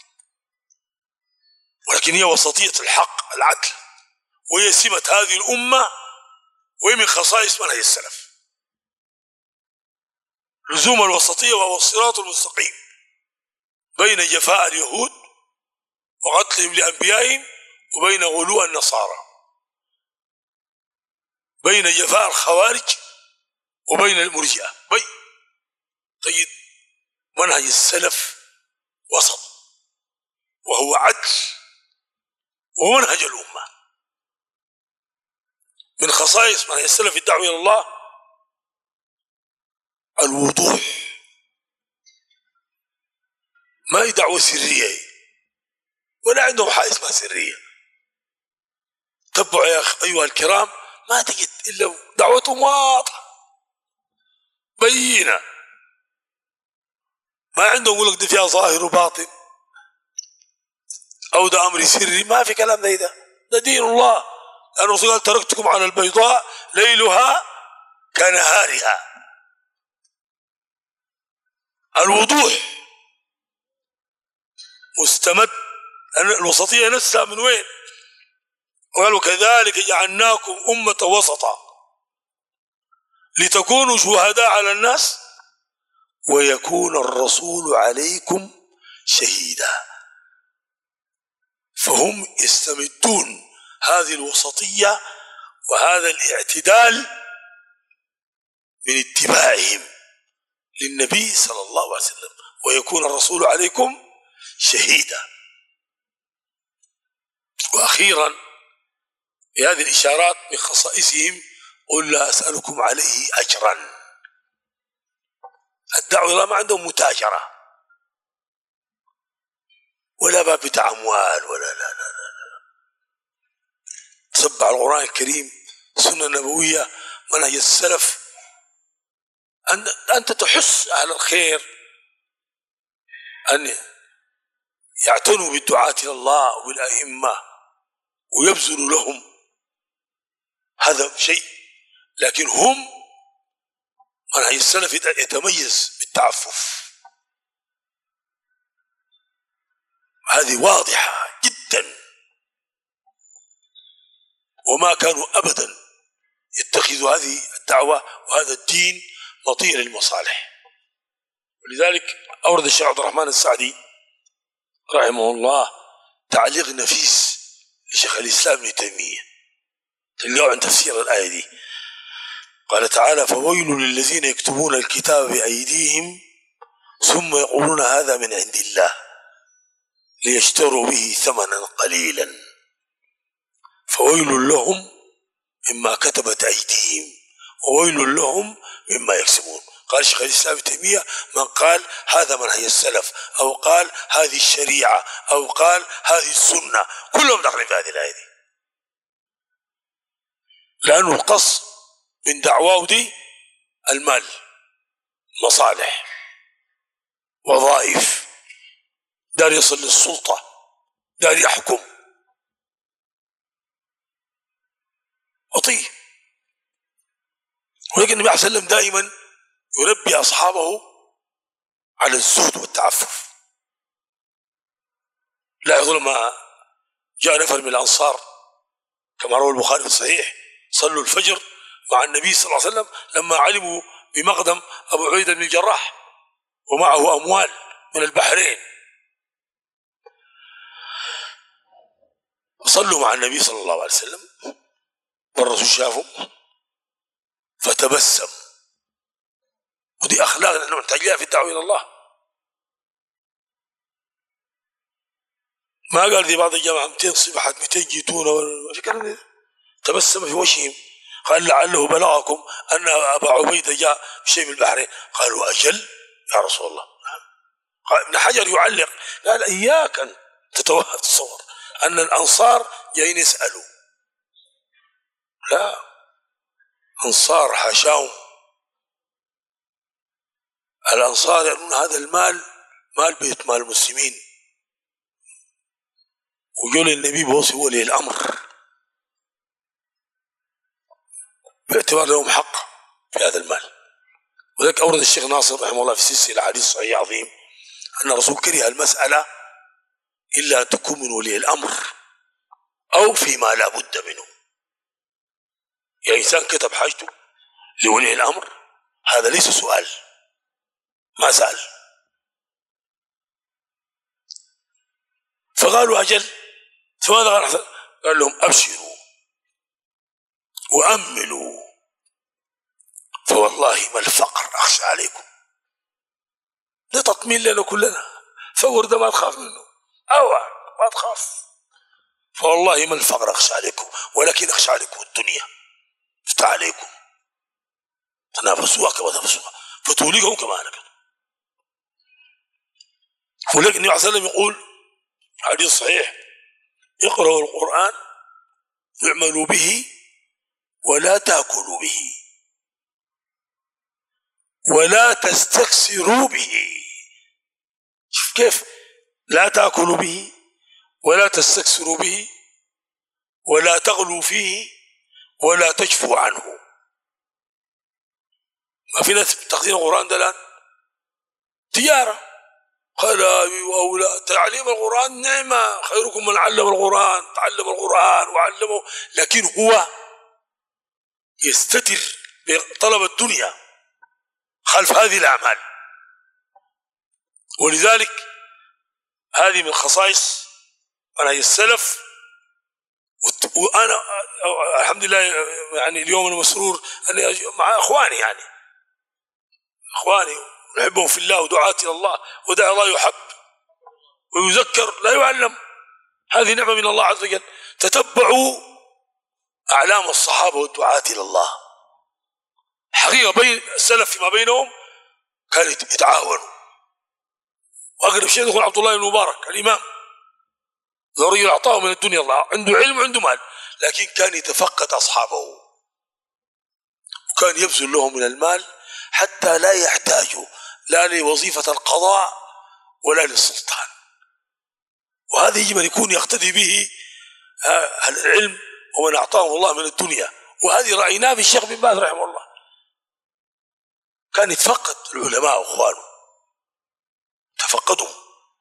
ولكن هي وسطية الحق العدل، وهي سمة هذه الأمة، وهي من خصائص منهج السلف لزوم الوسطية، وهو الصراط المستقيم بين جفاء اليهود وقتلهم لأنبيائهم، وبين غلو النصارى، بين جفاء الخوارج وبين المرجئة. بي تجد منهج السلف وسط، وهو عدل ومنهج الأمة. من خصائص منهج السلف في الدعوة إلى الله الوضوح، ما هي دعوة سرية ولا عندهم حاجة اسمها سرية. تبعوا يا أيها الكرام ما تجد إلا دعوتهم واضحة بينة، ما عندهم يقول لك دي فيها ظاهر وباطن أو ده أمر سري، ما في كلام زي ده. ده دين الله، لأن الرسول قال تركتكم على البيضاء ليلها كنهارها. الوضوح مستمد، لأن الوسطية نفسها من وين؟ وقالوا كذلك جعلناكم أمة وسطا لتكونوا شهداء على الناس ويكون الرسول عليكم شهيدا. فهم يستمدون هذه الوسطية وهذا الاعتدال من اتباعهم للنبي صلى الله عليه وسلم، ويكون الرسول عليكم شهيدا. وأخيرا في هذه الإشارات من خصائصهم قل لا أسألكم عليه أجرا. الدعوة إلى ما عندهم متاجرة ولا باب بتاع أموال ولا لا لا لا. سبع القرآن الكريم، سنة نبوية، منهج السلف، أن أنت تحس أهل الخير أن يعتنوا بالدعاة إلى الله وبالأئمة ويبذلوا لهم هذا شيء. لكن هم منهج السلف يتميز بالتعفف، هذه واضحة جدا، وما كانوا أبدا يتخذوا هذه الدعوة وهذا الدين مطيع للمصالح. ولذلك أورد الشيخ عبد الرحمن السعدي رحمه الله تعليق نفيس لشيخ الإسلام ابن تيمية، تلقوا عن تفسير الآية دي. قال تعالى: فويل للذين يكتبون الكتاب بأيديهم ثم يقولون هذا من عند الله ليشتروا به ثمنا قليلا فويل لهم مما كتبت أيديهم وويل لهم مما يكسبون. قال شيخ الإسلام ابن تيمية: من قال هذا منهج السلف، أو قال هذه الشريعة، أو قال هذه السنة، كلهم داخلين في هذه الآية دي، لأنه القصد من دعواه دي المال، مصالح، وظائف، دار يصل للسلطة، دار يحكم، وطيه. ولكن النبي صلى الله عليه وسلم دائما يربي أصحابه على الزهد والتعفف. لا يظلم ما جاء نفر من الأنصار كما روى البخاري في الصحيح صلوا الفجر مع النبي صلى الله عليه وسلم لما علموا بمقدم أبو عبيدة بن الجراح ومعه أموال من البحرين، صلوا مع النبي صلى الله عليه وسلم والرسول شافهم فتبسم. ودي أخلاق نحن محتاجين في الدعوة إلى الله. ما قال في بعض الجامعة مئتين صبحت مئتين جيتون، ما في كلام. تبسم في وجههم قال: لعله بلغكم أن أبا عبيدة جاء بشيء من البحرين. قالوا: أجل يا رسول الله. قال ابن حجر يعلق قال: إياك أن تتوهم تصور أن الأنصار جايين يسألوا، لا، أنصار حاشاهم. الأنصار يقولون هذا المال مال بيت مال المسلمين، وجول النبي بوصي ولي الأمر باعتبار لهم حق في هذا المال. وذلك أورد الشيخ ناصر رحمه الله في سلسلة حديث صحيح عظيم أن الرسول كره المسألة إلا أن تكون من ولي الأمر أو فيما لا بد منه. يعني إنسان كتب حاجته لولي الأمر هذا ليس سؤال، ما سأل. فقالوا: أجل. فماذا قال؟ قال لهم: أبشروا وأملوا فوالله ما الفقر أخشى عليكم. ده تطمين لنا كلنا، فقر ده ما تخاف منه، أوعى ما تخاف. فوالله ما الفقر أخشى عليكم ولكن أخشى عليكم الدنيا، افتح عليكم، تنافسوها كما تنافسوها، فتوليكم كما هلكت. ولكن النبي صلى الله عليه وسلم يقول حديث صحيح: اقرأوا القرآن واعملوا به ولا تأكلوا به ولا تستكثروا به. شوف كيف، لا تأكلوا به ولا تستكثروا به ولا تغلوا فيه ولا تجفوا عنه. ما في ناس تقديم القرآن ده الآن تجارة، خلاوي وأولاد. تعليم القرآن نعمة، خيركم من علم القرآن، تعلم القرآن وعلمه، لكن هو يستتر بطلب الدنيا خلف هذه الأعمال. ولذلك هذه من خصائص منهج السلف. وأنا الحمد لله يعني اليوم أنا مسرور أني مع أخواني، يعني أخواني نحبهم في الله ودعاة إلى الله، ودعا الله يحب ويذكر لا يعلم. هذه نعمة من الله عز وجل. تتبعوا أعلام الصحابة والدعاة إلى الله. حقيقة بين السلف فيما بينهم كانوا يتعاونوا. وأقرب شيء يقول عبد الله بن مبارك الإمام، ذو رجل أعطاه من الدنيا الله، عنده علم وعنده مال، لكن كان يتفقد أصحابه وكان يبذل لهم من المال حتى لا يحتاجوا لا لوظيفة القضاء ولا للسلطان. وهذا يجب أن يكون يقتدي به أهل العلم ومن أعطاهم الله من الدنيا وهذه رأيناه في الشيخ بن باز رحمه الله، كان يتفقد العلماء واخوانه، تفقدهم.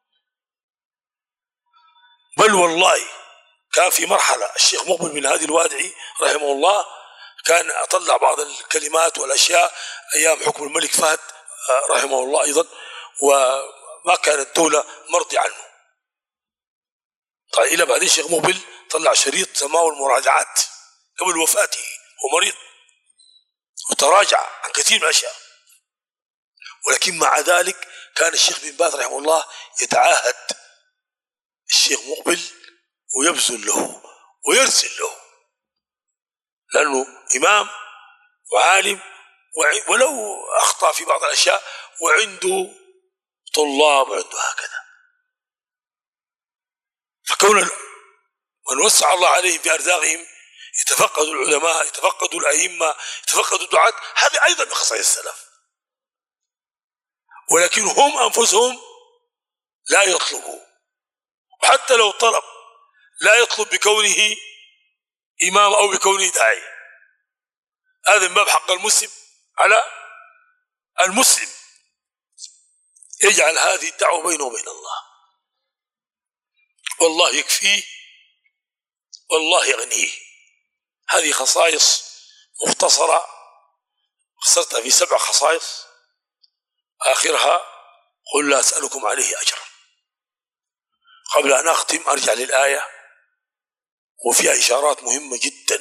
بل والله كان في مرحلة الشيخ مقبل بن هادي الوادعي رحمه الله كان أطلع بعض الكلمات والأشياء أيام حكم الملك فهد رحمه الله أيضا، وما كانت الدولة مرضي عنه. طيب إلى بعدين الشيخ مقبل طلع شريط سماه المراجعات قبل وفاته، ومريض وتراجع عن كثير من الأشياء، ولكن مع ذلك كان الشيخ بن باز رحمه الله يتعاهد الشيخ مقبل ويبذل له ويرسل له، لأنه إمام وعالم ولو أخطأ في بعض الأشياء وعنده طلاب وعنده هكذا. فكون من وسع الله عليهم بأرزاقهم يتفقدوا العلماء، يتفقدوا الأئمة، يتفقدوا الدعاة، هذا أيضا من خصائص السلف. ولكن هم أنفسهم لا يطلبوا، وحتى لو طلب لا يطلب بكونه إمام أو بكونه داعي. هذا من باب حق المسلم على المسلم، يجعل هذه الدعوة بينه وبين الله، والله يكفيه والله يغنيه. هذه خصائص مختصرة اختصرتها في سبع خصائص، آخرها قل لا أسألكم عليه أجرا. قبل أن أختم أرجع للآية وفيها إشارات مهمة جدا،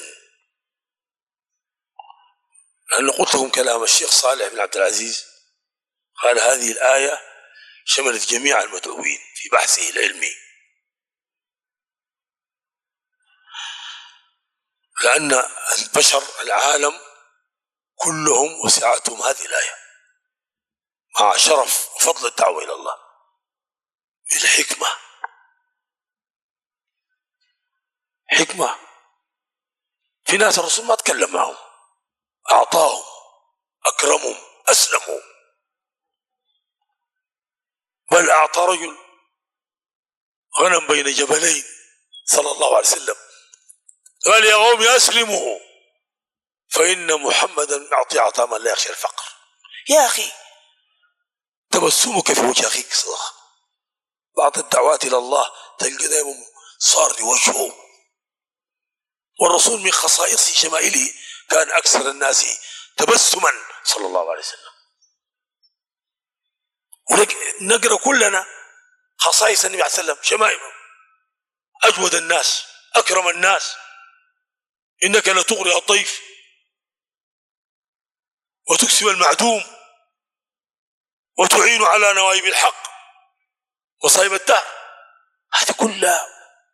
لأن قلت لكم كلام الشيخ صالح بن عبد العزيز، قال هذه الآية شملت جميع المدعوين في بحثه العلمي، لأن البشر العالم كلهم وسعتهم هذه الآية مع شرف وفضل الدعوة إلى الله بالحكمة. حكمة، في ناس الرسول ما تكلم معهم، أعطاهم، أكرمهم، أسلموا، بل أعطى رجل غنم بين جبلين صلى الله عليه وسلم، قال يا قوم أسلموا فإن محمدا يعطي عطاء من لا يخشى الفقر. يا أخي تبسمك في وجه أخيك صدقة. بعض الدعوات إلى الله تلقى دائما صار لوجهه، والرسول من خصائصه شمائله كان أكثر الناس تبسما صلى الله عليه وسلم. ونقرأ كلنا خصائص النبي عليه وسلم، شمائله: أجود الناس، أكرم الناس، إنك لتغري الضيف وتكسب المعدوم وتعين على نوائب الحق وصائب الدهر. هذه كلها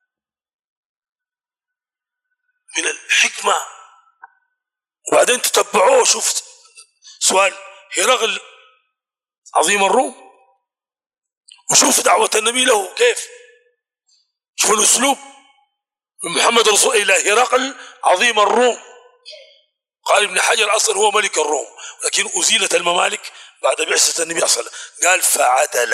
من الحكمة. وبعدين تتبعوه، شفت سؤال هرقل عظيم الروم، وشوف دعوة النبي له كيف، شوف الأسلوب من محمد رسول إلى هرقل عظيم الروم. قال ابن حجر أصلا هو ملك الروم، لكن أزيلت الممالك بعد بعثة النبي صلى الله عليه وسلم. قال فعدل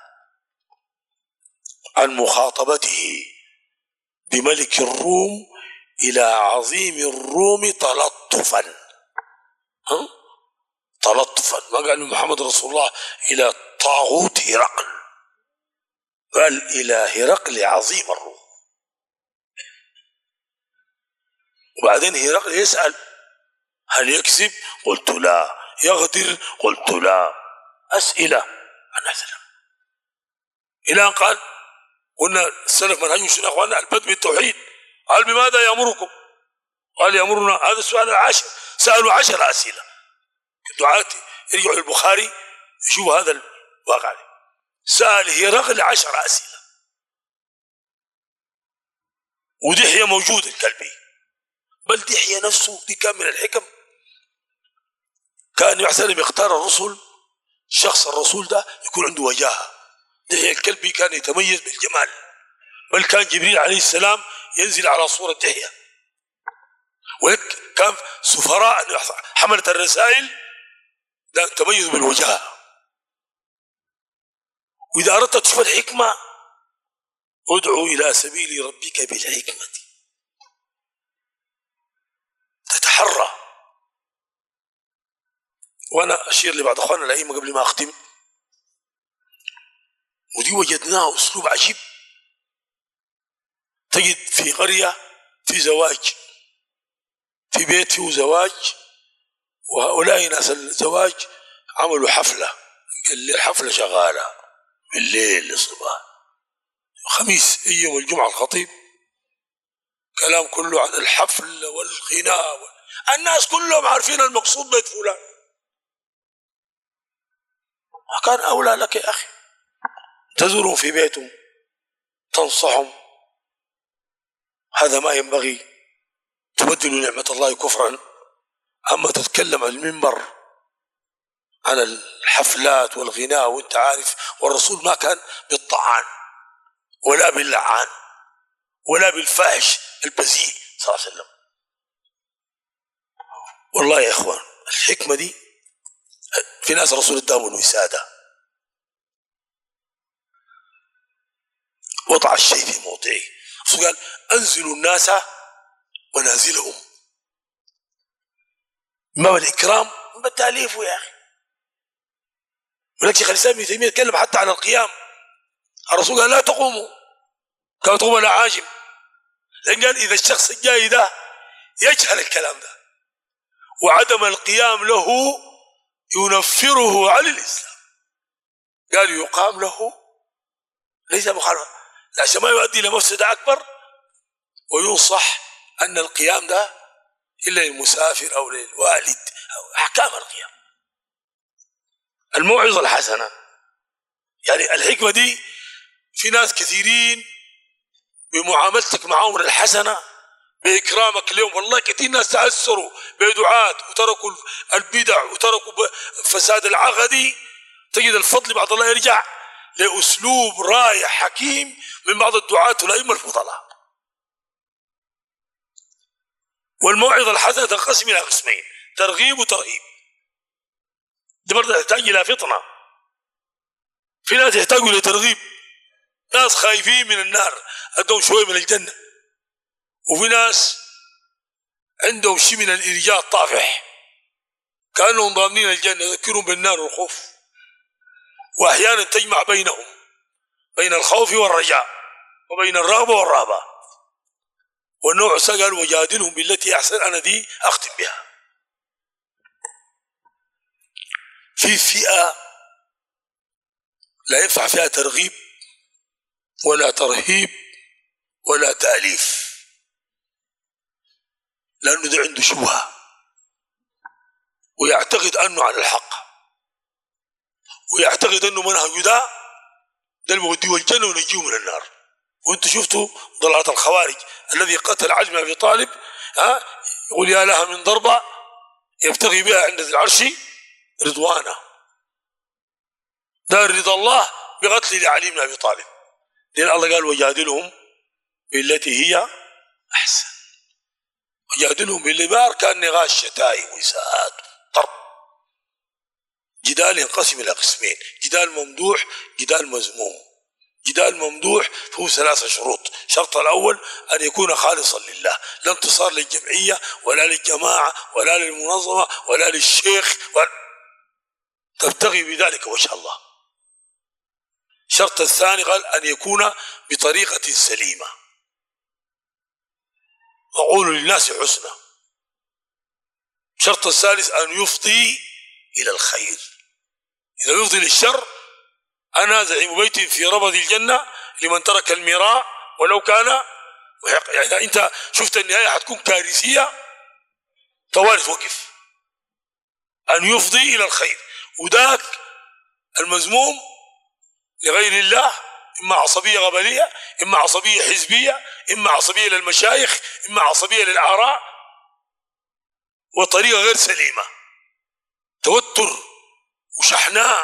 عن مخاطبته بملك الروم إلى عظيم الروم تلطفا، ها؟ تلطفا، ما قال محمد رسول الله إلى طاغوت هرقل، قال إلى هرقل عظيم الروم. وبعدين هرقل يسأل هل يكذب؟ قلت لا. يغدر؟ قلت لا. أسئلة عن أسئلة، إلى أن قال قلنا السلف منهجهم شنو يا أخواننا؟ البدء بالتوحيد. قال بماذا يأمركم؟ قال يأمرنا، هذا السؤال العاشر، سألوا عشر أسئلة. الدعاة يرجعوا للبخاري يشوفوا هذا الواقع، سأل هرقل عشر أسئلة. ودحية موجود الكلبي، بل دحية نفسه دي كان من الحكم، كان يحسن يختار الرسل شخص الرسول ده يكون عنده وجاهة. دحية الكلبي كان يتميز بالجمال، بل كان جبريل عليه السلام ينزل على صورة دحية، وهيك كان سفراء حملة الرسائل لا تميزوا بالوجاهة. وإذا أردت تشوف الحكمة ادعو إلى سبيل ربك بالحكمة. تتحرى. وأنا أشير لبعض أخواننا الأئمة قبل ما أختم، ودي وجدناها أسلوب عجيب. تجد في قرية في زواج، في بيت فيه زواج، وهؤلاء ناس الزواج عملوا حفلة، الحفلة شغالة بالليل للصباح، خميس يوم الجمعة الخطيب كلام كله عن الحفل والغناء، الناس كلهم عارفين المقصود بيت فلان. كان أولى لك يا أخي تزورهم في بيتهم، تنصحهم، هذا ما ينبغي، تبدل نعمة الله كفرا. أما تتكلم عن المنبر عن الحفلات والغناء وانت عارف، والرسول ما كان بالطعان ولا باللعان ولا بالفاحش البذيء صلى الله عليه وسلم. والله يا إخوان الحكمة دي في ناس الرسول اداهم الوسادة، وضع الشيء في موضعه. الرسول قال أنزلوا الناس منازلهم، ما بالإكرام بالتأليف يا أخي. ولكن شيخ الإسلام ابن تيمية يتكلم حتى عن القيام، الرسول قال لا تقوموا كما تقوم الأعاجم، لأن قال إذا الشخص الجاي ده يجهل الكلام ده وعدم القيام له ينفره عن الإسلام، قال يقام له ليس مخالفة عشان ما يؤدي إلى مفسدة أكبر، وينصح أن القيام ده إلا للمسافر أو للوالد أو أحكام القيام. الموعظة الحسنة يعني الحكمة دي في ناس كثيرين بمعاملتك معهم الحسنة بإكرامك اليوم، والله كثير ناس تأثروا بدعاة وتركوا البدع وتركوا فساد العقدي، تجد الفضل بعد الله يرجع لأسلوب رايح حكيم من بعض الدعاة والأئمة الفضلاء. والموعظة الحسنة تنقسم إلى قسمين، ترغيب وترهيب. دي برضه تحتاج إلى فطنة. في ناس يحتاجوا إلى ترغيب، ناس خايفين من النار أدهم شوية من الجنة، وفي ناس عندهم شيء من الإرجاء الطافح كأنهم ضامنين الجنة، يذكرهم بالنار والخوف. وأحيانا تجمع بينهم بين الخوف والرجاء وبين الرغبة والرهبة. والنوع قال وجادلهم بالتي أحسن، أنا دي أختم بها. في فئة لا ينفع فيها ترغيب ولا ترهيب ولا تأليف، لأنه ده عنده شبهة ويعتقد أنه على الحق، ويعتقد أنه منهج ده ده المودي الجنة ونجيه من النار. وانتم شفتوا ضلعة الخوارج الذي قتل علي بن أبي طالب، ها يقول يا لها من ضربة يبتغي بها عند العرش رضوانه، دار رضا الله بقتل علي بن أبي طالب، لأن الله قال وجادلهم بالتي هي أحسن. وجادلهم باللي ما أركان نغاش شتائم وإساءات ضرب. جدال ينقسم إلى قسمين، جدال ممدوح جدال مذموم. جدال ممدوح فيه ثلاثة شروط. الشرط الأول أن يكون خالصا لله، لا انتصار للجمعية ولا للجماعة ولا للمنظمة ولا للشيخ ولا تبتغي بذلك وجه الله. الشرط الثاني قال أن يكون بطريقة سليمة، وقولوا للناس حسنى. الشرط الثالث أن يفضي إلى الخير. إذا يفضي للشر أنا زعيم بيت في ربض الجنة لمن ترك المراء ولو كان محق. يعني أنت شفت النهاية حتكون كارثية، توالي توقف. أن يفضي إلى الخير، وذاك المذموم لغير الله، إما عصبية غبلية، إما عصبية حزبية، إما عصبية للمشايخ، إما عصبية للأعراء، وطريقة غير سليمة، توتر وشحناء،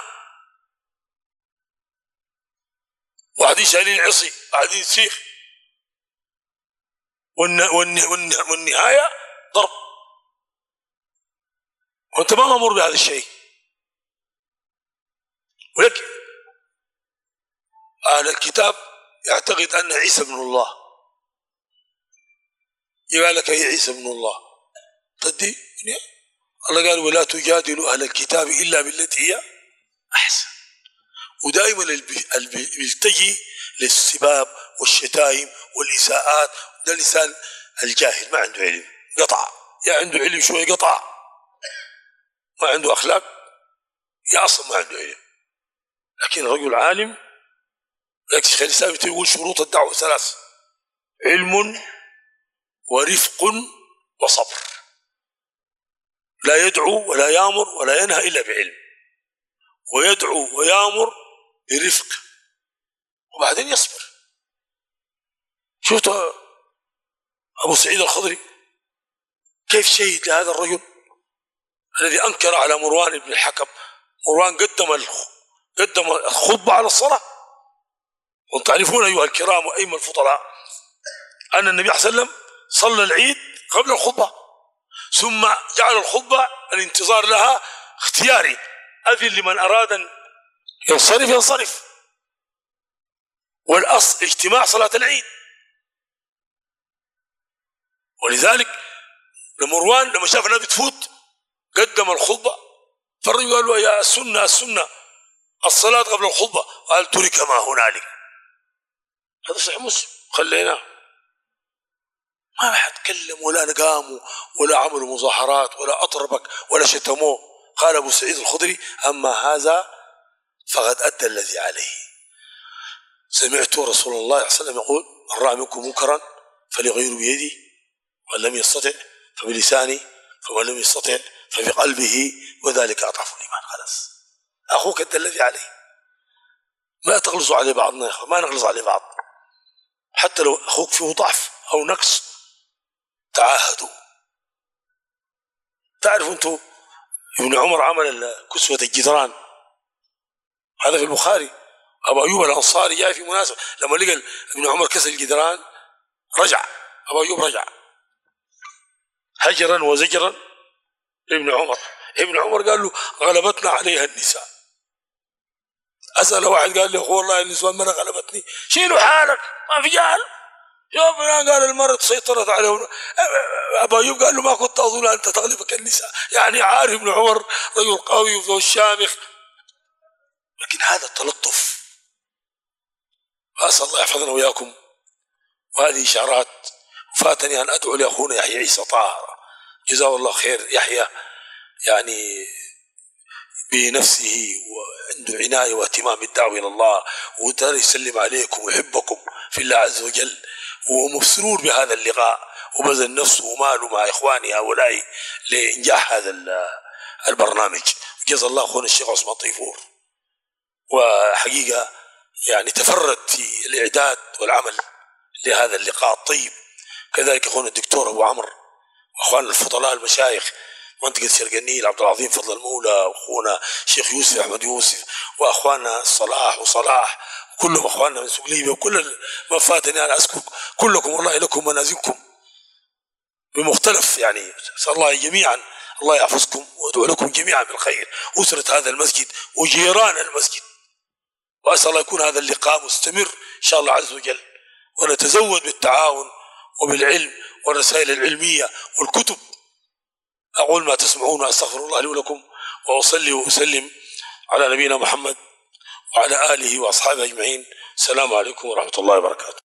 وقاعدين شايلين عصي قاعدين سيخ، والنهاية ضرب، وانت ما مأمور بهذا الشيء. ولكن أهل الكتاب يعتقد أن عيسى ابن الله، يقول لك هي عيسى ابن الله، الدين. الله قال ولا تجادلوا أهل الكتاب إلا بالتي هي أحسن. ودائما اللي بيلتجي للسباب والشتائم والإساءات ده لسان الجاهل، ما عنده علم، قطع، يا عنده علم شوية قطع، ما عنده أخلاق، يا أصلا ما عنده علم. لكن رجل عالم، لكن شيخ الإسلام يقول شروط الدعوة ثلاث: علم ورفق وصبر. لا يدعو ولا يامر ولا ينهى إلا بعلم، ويدعو ويامر برفق وبعدين يصبر. شفت أبو سعيد الخضري كيف شهد لهذا الرجل الذي أنكر على مروان بن الحكم. مروان قدم قدم الخطبة على الصلاة، وانتم تعرفون أيها الكرام وأيها الفضلاء أن النبي صلى الله عليه وسلم صلى العيد قبل الخطبة، ثم جعل الخطبة الانتظار لها اختياري، أذن لمن أراد أن ينصرف ينصرف، والأصل اجتماع صلاة العيد. ولذلك مروان لما شاف النبي تفوت قدم الخطبة، فالرجل قال له يا السنة السنة الصلاة قبل الخطبة، قال ترك ما هنالك. هذا صحيح مسلم، خليناه. ما حد تكلم ولا نقاموا ولا عملوا مظاهرات ولا أطربك ولا شتموه. قال أبو سعيد الخضري أما هذا فقد أدى الذي عليه. سمعت رسول الله صلى الله عليه وسلم يقول من رأى منكم منكرا فليغير بيده، ومن لم يستطع فبلسانه، فمن لم يستطع فبقلبه، وذلك أضعف الإيمان. خلاص أخوك أدى الذي عليه، ما تغلظوا عليه بعضنا، ما نغلظ عليه بعض. حتى لو أخوك فيه ضعف أو نقص تعاهدوا. تعرفوا أنتم ابن عمر عمل كسوة الجدران، هذا في البخاري. أبو أيوب الأنصاري جاء في مناسبة لما لقى ابن عمر كسر الجدران رجع، أبو أيوب رجع هجرا وزجرا لابن عمر. ابن عمر قال له غلبتنا عليها النساء. أسأل واحد قال له والله النسوان ما غلبتني، شيلوا حالك ما في جهل. شوف قال المرأة سيطرت عليه. أبو أيوب قال له ما كنت أظن أنت تغلبك النساء، يعني عارف ابن عمر رجل قوي وذو الشامخ. لكن هذا التلطف. أسأل الله يحفظنا وياكم. وهذه إشارات فاتني أن أدعو لأخونا يحيى عيسى طاهر جزاه الله خير. يحيى يعني بنفسه وعنده عناية واهتمام بالدعوة إلى الله، وترى يسلم عليكم ويحبكم في الله عز وجل، ومسرور بهذا اللقاء، وبذل نفسه وماله مع إخواني هؤلاء لإنجاح هذا البرنامج. جزا الله أخونا الشيخ عثمان طيفور، وحقيقة يعني تفرد في الإعداد والعمل لهذا اللقاء الطيب. كذلك أخونا الدكتور أبو عمرو، وأخواننا الفضلاء المشايخ منطقة شرق النيل عبد العظيم فضل المولى، وأخونا شيخ يوسف أحمد يوسف، وأخواننا صلاح وصلاح، كلهم أخواننا من سوق ليبيا، وكل ما فاتني أنا أذكر كلكم والله لكم منازلكم بمختلف. يعني أسأل الله جميعا الله يحفظكم وأدعو لكم جميعا بالخير، أسرة هذا المسجد وجيران المسجد. وأسأل الله يكون هذا اللقاء مستمر إن شاء الله عز وجل، ونتزود بالتعاون وبالعلم والرسائل العلمية والكتب. أقول ما تسمعون، أستغفر الله لي ولكم، وأصلي وأسلم على نبينا محمد وعلى آله وأصحابه أجمعين. السلام عليكم ورحمة الله وبركاته.